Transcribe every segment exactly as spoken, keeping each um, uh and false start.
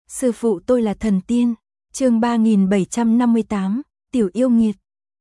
Sư phụ tôi là thần tiên. Chương ba nghìn bảy trăm năm mươi tám, Tiểu yêu nghiệt.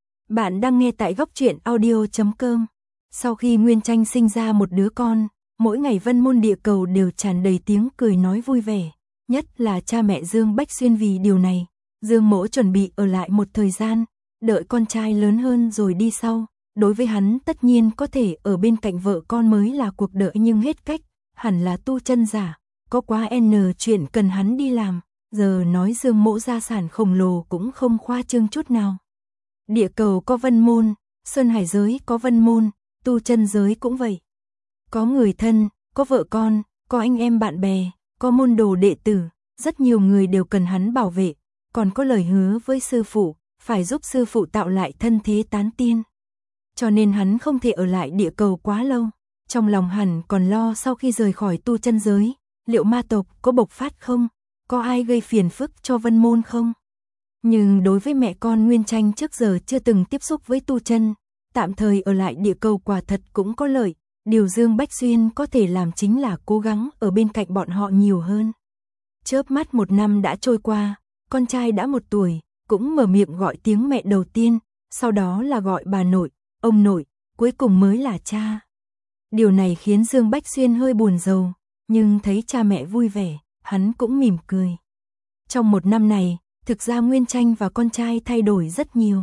Bạn đang nghe tại góc truyện audio chấm com. Sau khi Nguyên Tranh sinh ra một đứa con, mỗi ngày Vân Môn Địa Cầu đều tràn đầy tiếng cười nói vui vẻ, nhất là cha mẹ Dương Bách Xuyên. Vì điều này, Dương Mỗ chuẩn bị ở lại một thời gian, đợi con trai lớn hơn rồi đi sau. Đối với hắn tất nhiên có thể ở bên cạnh vợ con mới là cuộc đời, nhưng hết cách, hẳn là tu chân giả, có quá n chuyện cần hắn đi làm. Giờ nói Dương Mỗ gia sản khổng lồ cũng không khoa trương chút nào. Địa cầu có Vân Môn, Sơn Hải giới có Vân Môn, tu chân giới cũng vậy. Có người thân, có vợ con, có anh em bạn bè, có môn đồ đệ tử, rất nhiều người đều cần hắn bảo vệ, còn có lời hứa với sư phụ, phải giúp sư phụ tạo lại thân thế tán tiên. Cho nên hắn không thể ở lại địa cầu quá lâu. Trong lòng hẳn còn lo sau khi rời khỏi tu chân giới, liệu ma tộc có bộc phát không? Có ai gây phiền phức cho Vân Môn không? Nhưng đối với mẹ con Nguyên Tranh trước giờ chưa từng tiếp xúc với tu chân, tạm thời ở lại địa cầu quả thật cũng có lợi. Điều Dương Bách Xuyên có thể làm chính là cố gắng ở bên cạnh bọn họ nhiều hơn. Chớp mắt một năm đã trôi qua, con trai đã một tuổi, cũng mở miệng gọi tiếng mẹ đầu tiên, sau đó là gọi bà nội, ông nội, cuối cùng mới là cha. Điều này khiến Dương Bách Xuyên hơi buồn rầu, nhưng thấy cha mẹ vui vẻ, hắn cũng mỉm cười. Trong một năm này, thực ra Nguyên Tranh và con trai thay đổi rất nhiều.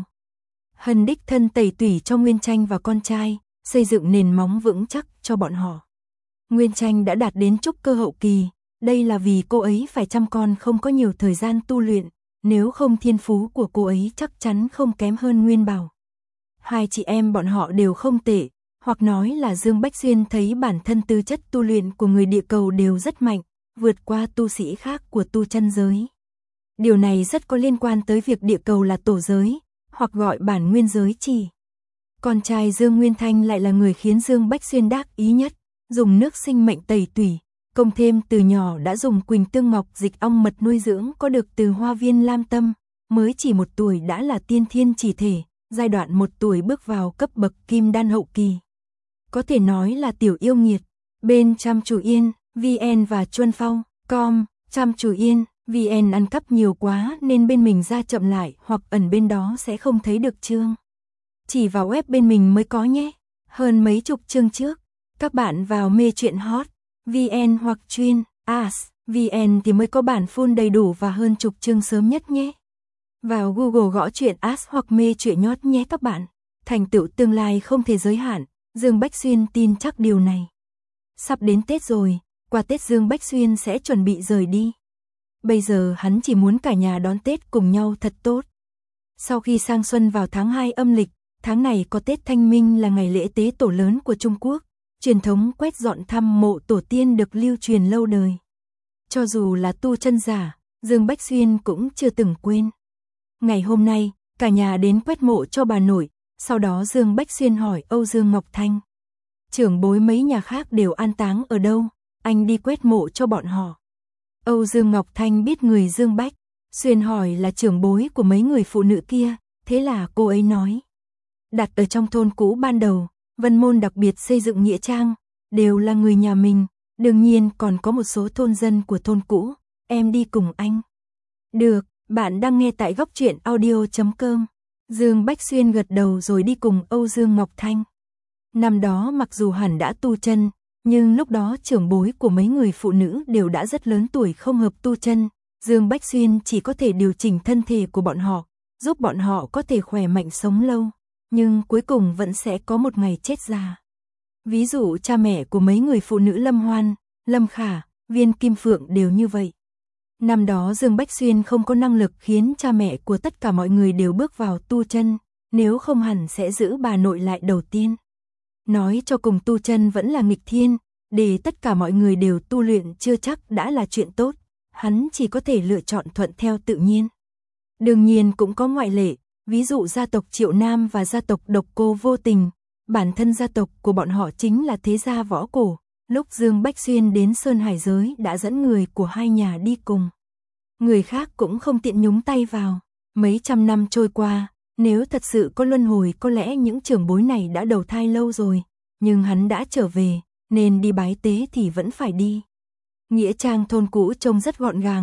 Hân đích thân tẩy tủy cho Nguyên Tranh và con trai, xây dựng nền móng vững chắc cho bọn họ. Nguyên Tranh đã đạt đến trúc cơ hậu kỳ, đây là vì cô ấy phải chăm con không có nhiều thời gian tu luyện, nếu không thiên phú của cô ấy chắc chắn không kém hơn Nguyên Bảo. Hai chị em bọn họ đều không tệ, hoặc nói là Dương Bách Xuyên thấy bản thân tư chất tu luyện của người địa cầu đều rất mạnh, vượt qua tu sĩ khác của tu chân giới. Điều này rất có liên quan tới việc địa cầu là tổ giới, hoặc gọi bản nguyên giới chỉ. Con trai Dương Nguyên Thanh lại là người khiến Dương Bách Xuyên đắc ý nhất, dùng nước sinh mệnh tẩy tủy, công thêm từ nhỏ đã dùng Quỳnh Tương Ngọc dịch ong mật nuôi dưỡng có được từ hoa viên Lam Tâm, mới chỉ một tuổi đã là tiên thiên chỉ thể, giai đoạn một tuổi bước vào cấp bậc kim đan hậu kỳ. Có thể nói là tiểu yêu nghiệt. Bên Chăm Chủ Yên, vê en và Chuân Phong, com, Chăm Chủ Yên, vê en ăn cắp nhiều quá nên bên mình ra chậm lại, hoặc ẩn bên đó sẽ không thấy được chương. Chỉ vào web bên mình mới có nhé. Hơn mấy chục chương trước, các bạn vào Mê Truyện Hot, vê en hoặc chuyên, as, vê en thì mới có bản full đầy đủ và hơn chục chương sớm nhất nhé. Vào Google gõ truyện as hoặc Mê Truyện Nhót nhé các bạn. Thành tựu tương lai không thể giới hạn, Dương Bách Xuyên tin chắc điều này. Sắp đến Tết rồi, qua Tết Dương Bách Xuyên sẽ chuẩn bị rời đi. Bây giờ hắn chỉ muốn cả nhà đón Tết cùng nhau thật tốt. Sau khi sang xuân vào tháng hai âm lịch, tháng này có Tết Thanh Minh là ngày lễ tế tổ lớn của Trung Quốc. Truyền thống quét dọn thăm mộ tổ tiên được lưu truyền lâu đời. Cho dù là tu chân giả, Dương Bách Xuyên cũng chưa từng quên. Ngày hôm nay, cả nhà đến quét mộ cho bà nội, sau đó Dương Bách Xuyên hỏi Âu Dương Ngọc Thanh. Trưởng bối mấy nhà khác đều an táng ở đâu, anh đi quét mộ cho bọn họ. Âu Dương Ngọc Thanh biết người Dương Bách Xuyên hỏi là trưởng bối của mấy người phụ nữ kia, thế là cô ấy nói. Đặt ở trong thôn cũ ban đầu, Vân Môn đặc biệt xây dựng nghĩa trang, đều là người nhà mình, đương nhiên còn có một số thôn dân của thôn cũ, em đi cùng anh. Được, bạn đang nghe tại góc truyện audio chấm com. Dương Bách Xuyên gật đầu rồi đi cùng Âu Dương Ngọc Thanh. Năm đó mặc dù hẳn đã tu chân, nhưng lúc đó trưởng bối của mấy người phụ nữ đều đã rất lớn tuổi không hợp tu chân. Dương Bách Xuyên chỉ có thể điều chỉnh thân thể của bọn họ, giúp bọn họ có thể khỏe mạnh sống lâu, nhưng cuối cùng vẫn sẽ có một ngày chết già. Ví dụ cha mẹ của mấy người phụ nữ Lâm Hoan, Lâm Khả, Viên Kim Phượng đều như vậy. Năm đó Dương Bách Xuyên không có năng lực khiến cha mẹ của tất cả mọi người đều bước vào tu chân, nếu không hẳn sẽ giữ bà nội lại đầu tiên. Nói cho cùng tu chân vẫn là nghịch thiên, để tất cả mọi người đều tu luyện chưa chắc đã là chuyện tốt, hắn chỉ có thể lựa chọn thuận theo tự nhiên. Đương nhiên cũng có ngoại lệ, ví dụ gia tộc Triệu Nam và gia tộc Độc Cô Vô Tình, bản thân gia tộc của bọn họ chính là thế gia võ cổ. Lúc Dương Bách Xuyên đến Sơn Hải giới đã dẫn người của hai nhà đi cùng. Người khác cũng không tiện nhúng tay vào. Mấy trăm năm trôi qua, nếu thật sự có luân hồi có lẽ những trưởng bối này đã đầu thai lâu rồi. Nhưng hắn đã trở về, nên đi bái tế thì vẫn phải đi. Nghĩa trang thôn cũ trông rất gọn gàng,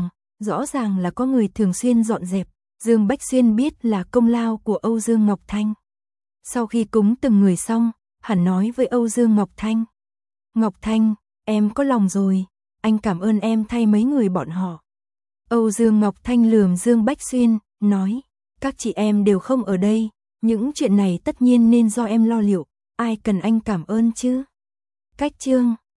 Rõ ràng là có người thường xuyên dọn dẹp, Dương Bách Xuyên biết là công lao của Âu Dương Ngọc Thanh. Sau khi cúng từng người xong, hắn nói với Âu Dương Ngọc Thanh. Ngọc Thanh, em có lòng rồi, anh cảm ơn em thay mấy người bọn họ. Âu Dương Ngọc Thanh lườm Dương Bách Xuyên, nói, các chị em đều không ở đây, những chuyện này tất nhiên nên do em lo liệu, ai cần anh cảm ơn chứ. Cách chương